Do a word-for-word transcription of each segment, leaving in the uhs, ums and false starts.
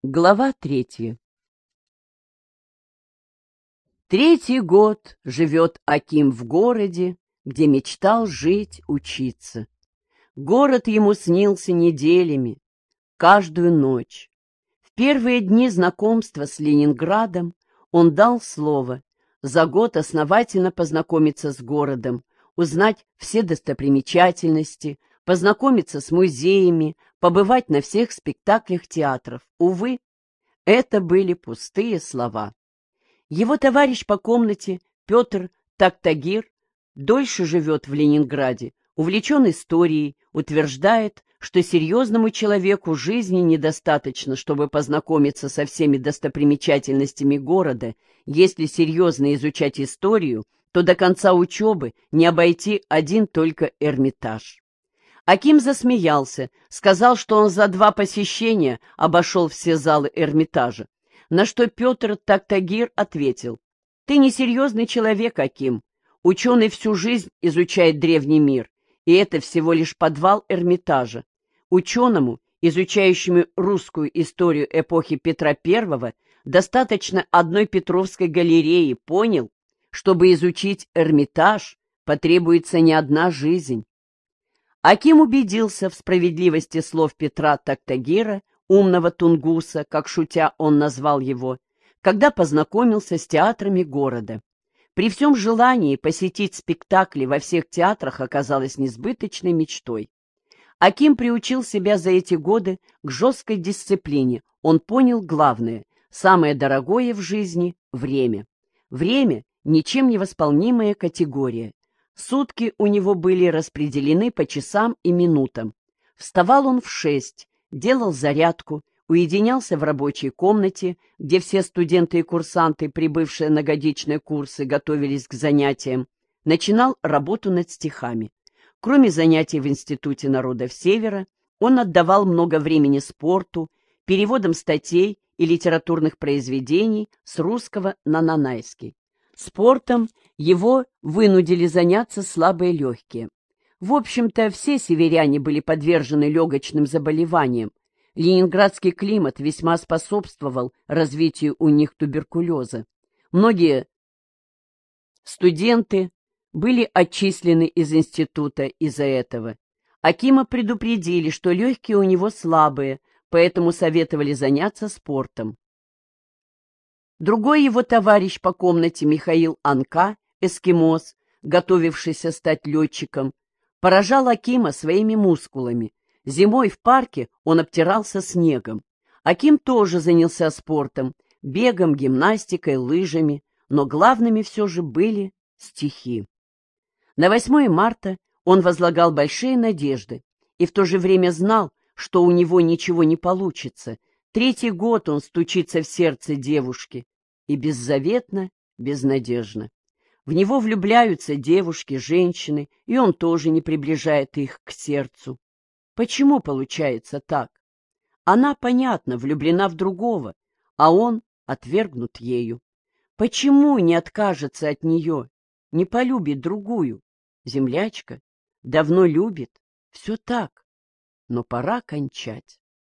Глава третья. Третий год живет Аким в городе, где мечтал жить, учиться. Город ему снился неделями, каждую ночь. В первые дни знакомства с Ленинградом он дал слово за год основательно познакомиться с городом, узнать все достопримечательности, познакомиться с музеями, побывать на всех спектаклях театров. Увы, это были пустые слова. Его товарищ по комнате Петр Токтагир дольше живет в Ленинграде, увлечен историей, утверждает, что серьезному человеку жизни недостаточно, чтобы познакомиться со всеми достопримечательностями города. Если серьезно изучать историю, то до конца учебы не обойти один только Эрмитаж. Аким засмеялся, сказал, что он за два посещения обошел все залы Эрмитажа, на что Петр Токтагир ответил: «Ты несерьезный человек, Аким. Ученый всю жизнь изучает древний мир, и это всего лишь подвал Эрмитажа. Ученому, изучающему русскую историю эпохи Петра Первого, достаточно одной Петровской галереи, понял? Чтобы изучить Эрмитаж, потребуется не одна жизнь». Аким убедился в справедливости слов Петра Токтагира, умного тунгуса, как шутя он назвал его, когда познакомился с театрами города. При всем желании посетить спектакли во всех театрах оказалось несбыточной мечтой. Аким приучил себя за эти годы к жесткой дисциплине. Он понял главное: самое дорогое в жизни — время. Время — ничем не восполнимая категория. Сутки у него были распределены по часам и минутам. Вставал он в шесть, делал зарядку, уединялся в рабочей комнате, где все студенты и курсанты, прибывшие на годичные курсы, готовились к занятиям, начинал работу над стихами. Кроме занятий в Институте народов Севера, он отдавал много времени спорту, переводам статей и литературных произведений с русского на нанайский. Спортом его вынудили заняться слабые легкие. В общем-то, все северяне были подвержены легочным заболеваниям. Ленинградский климат весьма способствовал развитию у них туберкулеза. Многие студенты были отчислены из института из-за этого. Акима предупредили, что легкие у него слабые, поэтому советовали заняться спортом. Другой его товарищ по комнате Михаил Анка, эскимос, готовившийся стать летчиком, поражал Акима своими мускулами. Зимой в парке он обтирался снегом. Аким тоже занялся спортом, бегом, гимнастикой, лыжами, но главными все же были стихи. На восьмое марта он возлагал большие надежды и в то же время знал, что у него ничего не получится. Третий год он стучится в сердце девушки, и беззаветно, безнадежно. В него влюбляются девушки, женщины, и он тоже не приближает их к сердцу. Почему получается так? Она, понятно, влюблена в другого, а он отвергнут ею. Почему не откажется от нее, не полюбит другую? Землячка давно любит, все так, но пора кончать.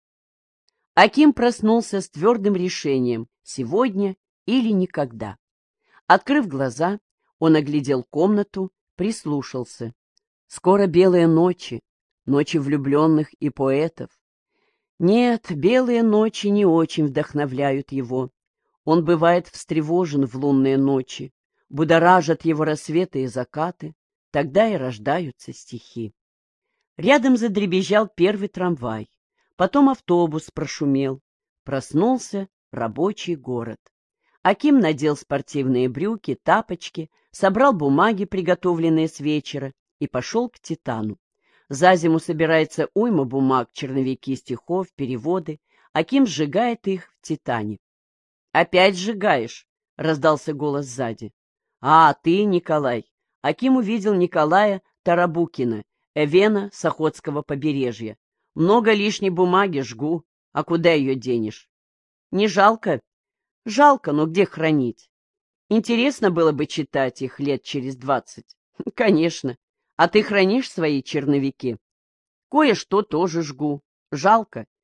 Аким проснулся с твердым решением: сегодня или никогда. Открыв глаза, он оглядел комнату, прислушался. Скоро белые ночи, ночи влюбленных и поэтов. Нет, белые ночи не очень вдохновляют его. Он бывает встревожен в лунные ночи, будоражат его рассветы и закаты, тогда и рождаются стихи. Рядом задребезжал первый трамвай. Потом автобус прошумел. Проснулся рабочий город. Аким надел спортивные брюки, тапочки, собрал бумаги, приготовленные с вечера, и пошел к Титану. За зиму собирается уйма бумаг, черновики стихов, переводы. Аким сжигает их в Титане. «Опять сжигаешь?» — раздался голос сзади. «А, ты, Николай!» Аким увидел Николая Тарабукина, эвена с Охотского побережья. «Много лишней бумаги жгу. А куда ее денешь?» «Не жалко?» «Жалко, но где хранить? Интересно было бы читать их лет через двадцать». «Конечно. А ты хранишь свои черновики?» «Кое-что тоже жгу. Жалко.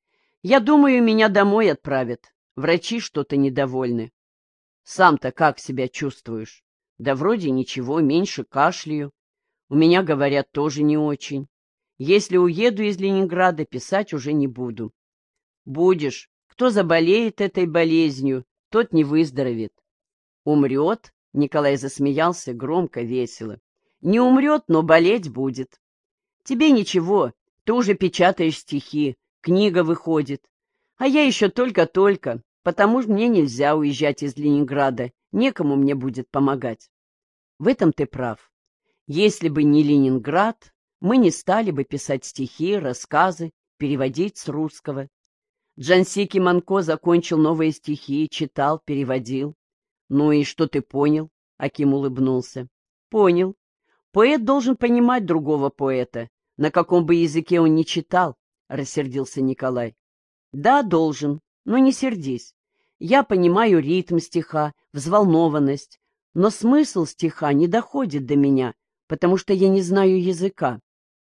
Я думаю, меня домой отправят. Врачи что-то недовольны. Сам-то как себя чувствуешь? Да вроде ничего, меньше кашляю. У меня, говорят, тоже не очень. Если уеду из Ленинграда, писать уже не буду. Будешь. Кто заболеет этой болезнью, тот не выздоровеет. Умрет? Николай засмеялся громко, весело. Не умрет, но болеть будет. Тебе ничего, ты уже печатаешь стихи, книга выходит. А я еще только-только, потому что мне нельзя уезжать из Ленинграда, некому мне будет помогать. В этом ты прав. Если бы не Ленинград, мы не стали бы писать стихи, рассказы, переводить с русского. Джансики Манко закончил новые стихи, читал, переводил. Ну и что ты понял? Аким улыбнулся. Понял. Поэт должен понимать другого поэта, на каком бы языке он ни читал, рассердился Николай. Да, должен, но не сердись. Я понимаю ритм стиха, взволнованность, но смысл стиха не доходит до меня, потому что я не знаю языка.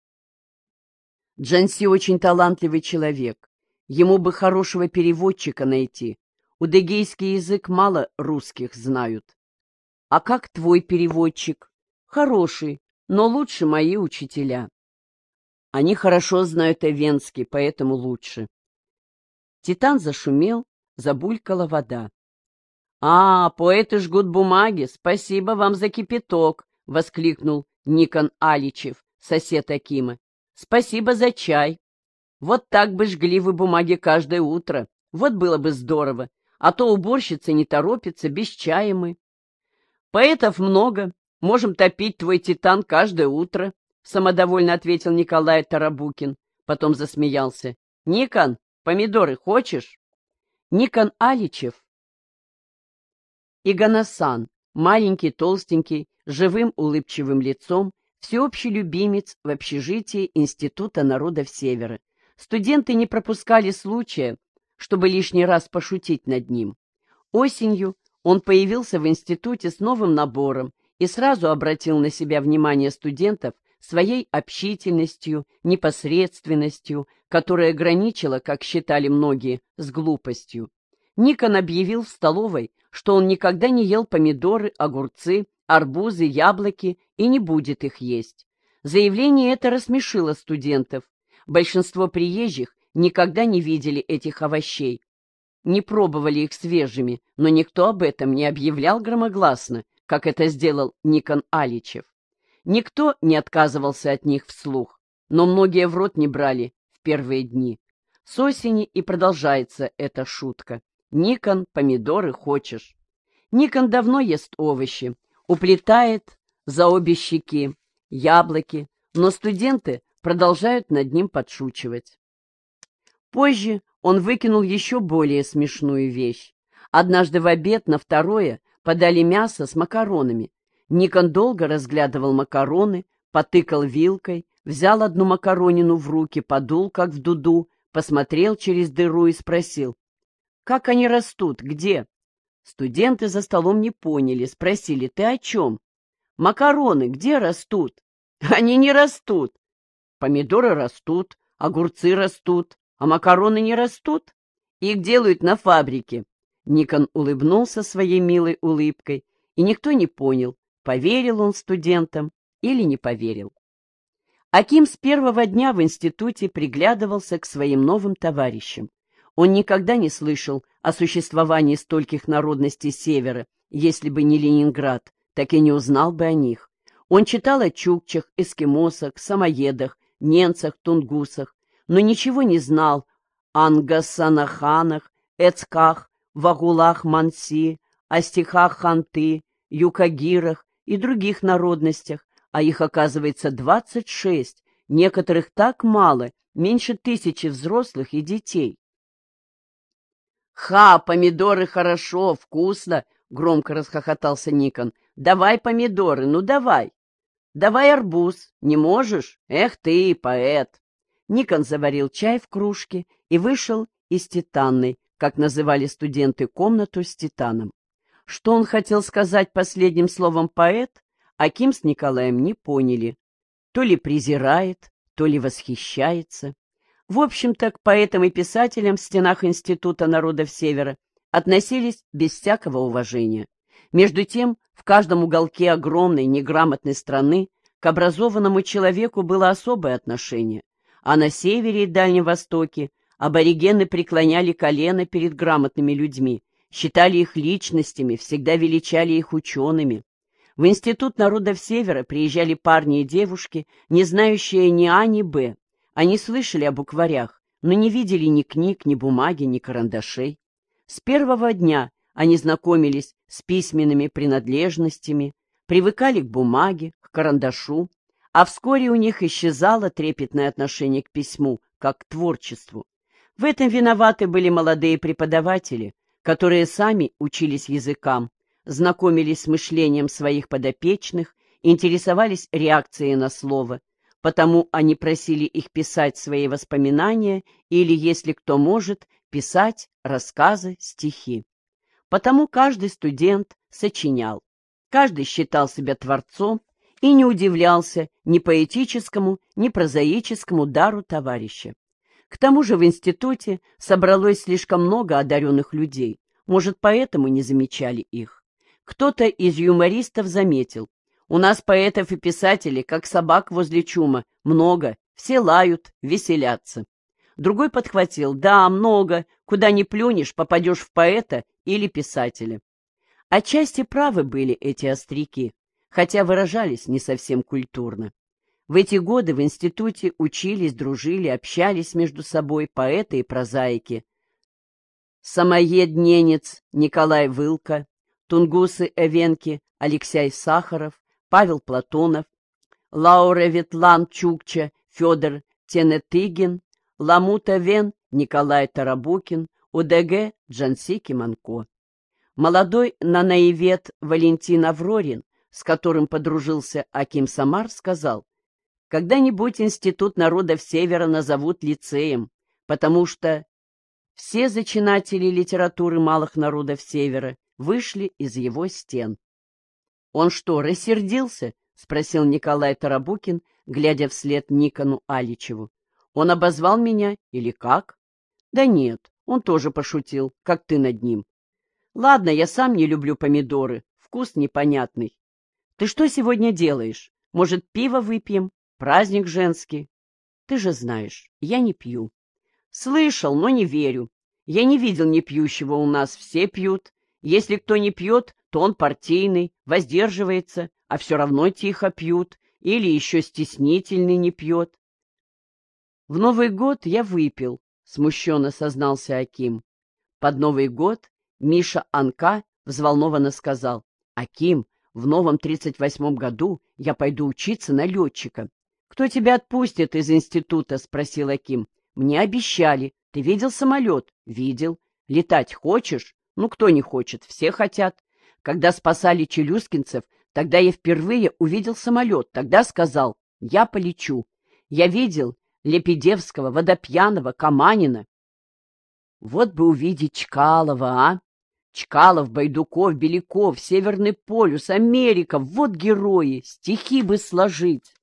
Джанси очень талантливый человек. Ему бы хорошего переводчика найти. Удыгейский язык мало русских знают. А как твой переводчик? Хороший, но лучше мои учителя. Они хорошо знают эвенский, поэтому лучше. Титан зашумел, забулькала вода. — А, поэты жгут бумаги, спасибо вам за кипяток, — воскликнул Никон Аличев, сосед Акима. — Спасибо за чай. Вот так бы жгли вы бумаги каждое утро, вот было бы здорово, а то уборщица не торопится, без чая мы. Поэтов много, можем топить твой Титан каждое утро, — самодовольно ответил Николай Тарабукин, потом засмеялся. — Никон, помидоры хочешь? Никон Аличев и Ганасан, маленький, толстенький, с живым улыбчивым лицом, всеобщий любимец в общежитии Института народов Севера. Студенты не пропускали случая, чтобы лишний раз пошутить над ним. Осенью он появился в институте с новым набором и сразу обратил на себя внимание студентов своей общительностью, непосредственностью, которая граничила, как считали многие, с глупостью. Никон объявил в столовой, что он никогда не ел помидоры, огурцы, арбузы, яблоки и не будет их есть. Заявление это рассмешило студентов. Большинство приезжих никогда не видели этих овощей. Не пробовали их свежими, но никто об этом не объявлял громогласно, как это сделал Никон Аличев. Никто не отказывался от них вслух, но многие в рот не брали в первые дни. С осени и продолжается эта шутка. Никон, помидоры хочешь. Никон давно ест овощи, уплетает за обе щеки яблоки, но студенты продолжают над ним подшучивать. Позже он выкинул еще более смешную вещь. Однажды в обед на второе подали мясо с макаронами. Никон долго разглядывал макароны, потыкал вилкой, взял одну макаронину в руки, подул, как в дуду, посмотрел через дыру и спросил: «Как они растут? Где?» Студенты за столом не поняли, спросили: «Ты о чем?» «Макароны где растут?» «Они не растут». «Помидоры растут, огурцы растут, а макароны не растут? Их делают на фабрике». Никон улыбнулся своей милой улыбкой, и никто не понял, поверил он студентам или не поверил. Аким с первого дня в институте приглядывался к своим новым товарищам. Он никогда не слышал о существовании стольких народностей Севера, если бы не Ленинград, так и не узнал бы о них. Он читал о чукчах, эскимосах, самоедах, ненцах, тунгусах, но ничего не знал о нгасанаханах, эцках, вагулах манси, о стихах ханты, юкагирах и других народностях, а их, оказывается, двадцать шесть, некоторых так мало, меньше тысячи взрослых и детей. «Ха, помидоры хорошо, вкусно!» — громко расхохотался Никон. «Давай помидоры, ну давай!» «Давай арбуз, не можешь? Эх ты, поэт!» Никон заварил чай в кружке и вышел из титанной, как называли студенты комнату с титаном. Что он хотел сказать последним словом «поэт», Аким с Николаем не поняли. То ли презирает, то ли восхищается. В общем-то, к поэтам и писателям в стенах Института народов Севера относились без всякого уважения. Между тем, в каждом уголке огромной неграмотной страны к образованному человеку было особое отношение, а на севере и Дальнем Востоке аборигены преклоняли колено перед грамотными людьми, считали их личностями, всегда величали их учеными. В Институт народов Севера приезжали парни и девушки, не знающие ни А, ни Б. Они слышали о букварях, но не видели ни книг, ни бумаги, ни карандашей. С первого дня они знакомились с письменными принадлежностями, привыкали к бумаге, к карандашу, а вскоре у них исчезало трепетное отношение к письму, как к творчеству. В этом виноваты были молодые преподаватели, которые сами учились языкам, знакомились с мышлением своих подопечных, интересовались реакцией на слово, потому они просили их писать свои воспоминания или, если кто может, писать рассказы, стихи. Потому каждый студент сочинял, каждый считал себя творцом и не удивлялся ни поэтическому, ни прозаическому дару товарища. К тому же в институте собралось слишком много одаренных людей, может, поэтому не замечали их. Кто-то из юмористов заметил: у нас поэтов и писателей, как собак возле чума, много, все лают, веселятся. Другой подхватил: да, много, куда ни плюнешь, попадешь в поэта или писателя. Отчасти правы были эти остряки, хотя выражались не совсем культурно. В эти годы в институте учились, дружили, общались между собой поэты и прозаики. Самоед-ненец Николай Вылка, тунгусы-эвенки Алексей Сахаров, Павел Платонов, Лауре-Ветлан Чукча Федор Тенетыгин, Ламута-Вен Николай Тарабукин, УДГ Джансики Манко. Молодой нанаевед Валентин Аврорин, с которым подружился Аким Самар, сказал: когда-нибудь Институт народов Севера назовут лицеем, потому что все зачинатели литературы малых народов Севера вышли из его стен. «Он что, рассердился?» — спросил Николай Тарабукин, глядя вслед Никону Аличеву. «Он обозвал меня или как?» «Да нет, он тоже пошутил, как ты над ним. Ладно, я сам не люблю помидоры, вкус непонятный. Ты что сегодня делаешь? Может, пиво выпьем? Праздник женский. Ты же знаешь, я не пью». «Слышал, но не верю. Я не видел непьющего у нас, все пьют. Если кто не пьет, то он партийный, воздерживается, а все равно тихо пьют, или еще стеснительный не пьет». «В Новый год я выпил», — смущенно сознался Аким. Под Новый год Миша Анка взволнованно сказал: «Аким, в новом тридцать восьмом году я пойду учиться на летчика». «Кто тебя отпустит из института?» — спросил Аким. «Мне обещали. Ты видел самолет?» «Видел. Летать хочешь?» «Ну, кто не хочет? Все хотят. Когда спасали челюскинцев, тогда я впервые увидел самолет. Тогда сказал: я полечу. Я видел Лепедевского, Водопьянова, Каманина». Вот бы увидеть Чкалова, а? Чкалов, Байдуков, Беляков, Северный полюс, Америка — вот герои, стихи бы сложить.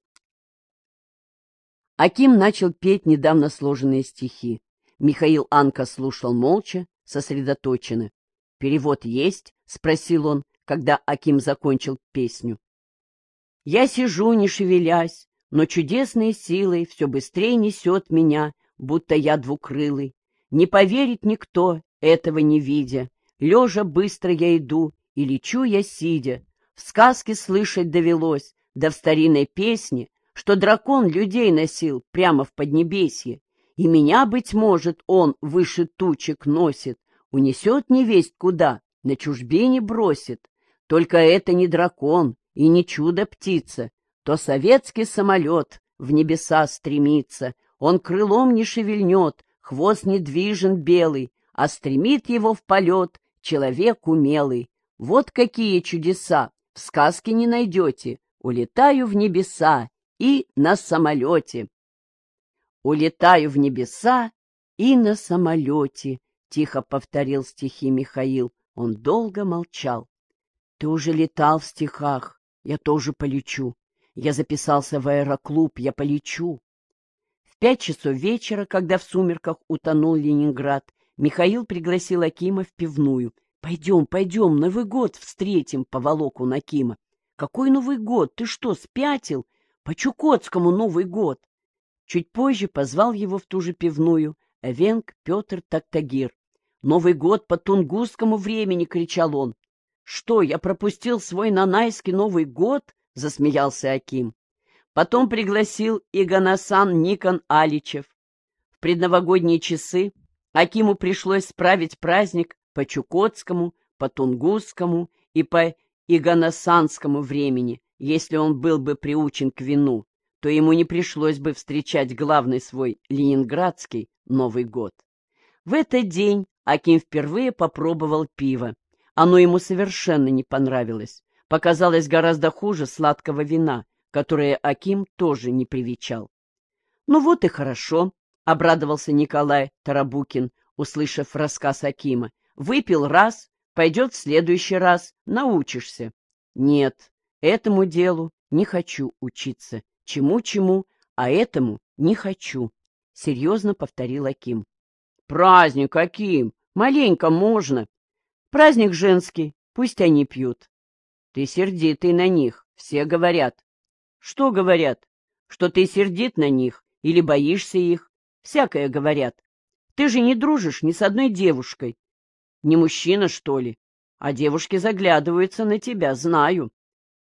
Аким начал петь недавно сложенные стихи. Михаил Анка слушал молча, сосредоточенно. «Перевод есть?» — спросил он, когда Аким закончил песню. «Я сижу, не шевелясь, но чудесной силой все быстрее несет меня, будто я двукрылый. Не поверит никто, этого не видя. Лежа быстро я иду, и лечу я сидя. В сказке слышать довелось, да в старинной песне, что дракон людей носил прямо в Поднебесье. И меня, быть может, он выше тучек носит, унесет невесть куда, на чужбине бросит. Только это не дракон и не чудо-птица, то советский самолет в небеса стремится. Он крылом не шевельнет, хвост недвижен белый, а стремит его в полет человек умелый. Вот какие чудеса в сказке не найдете. Улетаю в небеса и на самолете. «Улетаю в небеса и на самолете», — тихо повторил стихи Михаил. Он долго молчал. «Ты уже летал в стихах, я тоже полечу. Я записался в аэроклуб, я полечу». пять часов вечера, когда в сумерках утонул Ленинград, Михаил пригласил Акима в пивную. «Пойдем, пойдем, Новый год встретим», — поволок он Акима. «Какой Новый год? Ты что, спятил? По Чукотскому Новый год!» Чуть позже позвал его в ту же пивную эвенк Петр Токтагир. «Новый год по тунгусскому времени!» — кричал он. «Что, я пропустил свой нанайский Новый год?» — засмеялся Аким. Потом пригласил Иганасан Никон Аличев. В предновогодние часы Акиму пришлось справить праздник по чукотскому, по тунгусскому и по иганасанскому времени. Если он был бы приучен к вину, то ему не пришлось бы встречать главный свой ленинградский Новый год. В этот день Аким впервые попробовал пиво. Оно ему совершенно не понравилось. Показалось гораздо хуже сладкого вина, которое Аким тоже не привечал. «Ну вот и хорошо», — обрадовался Николай Тарабукин, услышав рассказ Акима. «Выпил раз, пойдет в следующий раз, научишься». «Нет, этому делу не хочу учиться. Чему-чему, а этому не хочу», — серьезно повторил Аким. «Праздник, Аким, маленько можно. Праздник женский, пусть они пьют». «Ты сердитый на них, все говорят». «Что говорят? Что ты сердит на них или боишься их? Всякое говорят. Ты же не дружишь ни с одной девушкой. Не мужчина, что ли? А девушки заглядываются на тебя, знаю».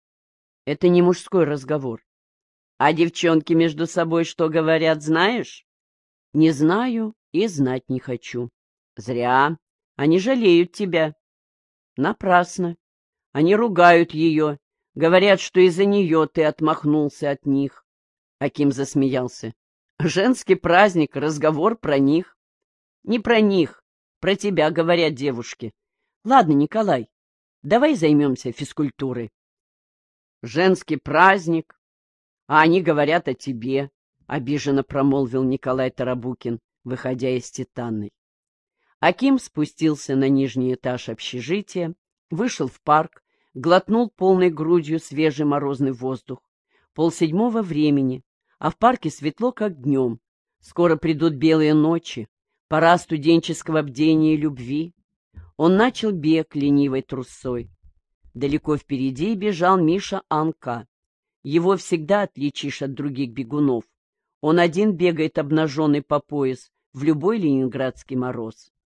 «Это не мужской разговор». «А девчонки между собой что говорят, знаешь?» «Не знаю и знать не хочу». «Зря. Они жалеют тебя». «Напрасно. Они ругают ее, говорят, что из-за нее ты отмахнулся от них». Аким засмеялся. «Женский праздник, разговор про них». «Не про них, про тебя говорят девушки. Ладно, Николай, давай займемся физкультурой». «Женский праздник, а они говорят о тебе», — обиженно промолвил Николай Тарабукин, выходя из Титанной. Аким спустился на нижний этаж общежития, вышел в парк, глотнул полной грудью свежий морозный воздух. Полседьмого времени, а в парке светло, как днем. Скоро придут белые ночи, пора студенческого бдения и любви. Он начал бег ленивой трусой. Далеко впереди бежал Миша Анка. Его всегда отличишь от других бегунов. Он один бегает обнаженный по пояс в любой ленинградский мороз.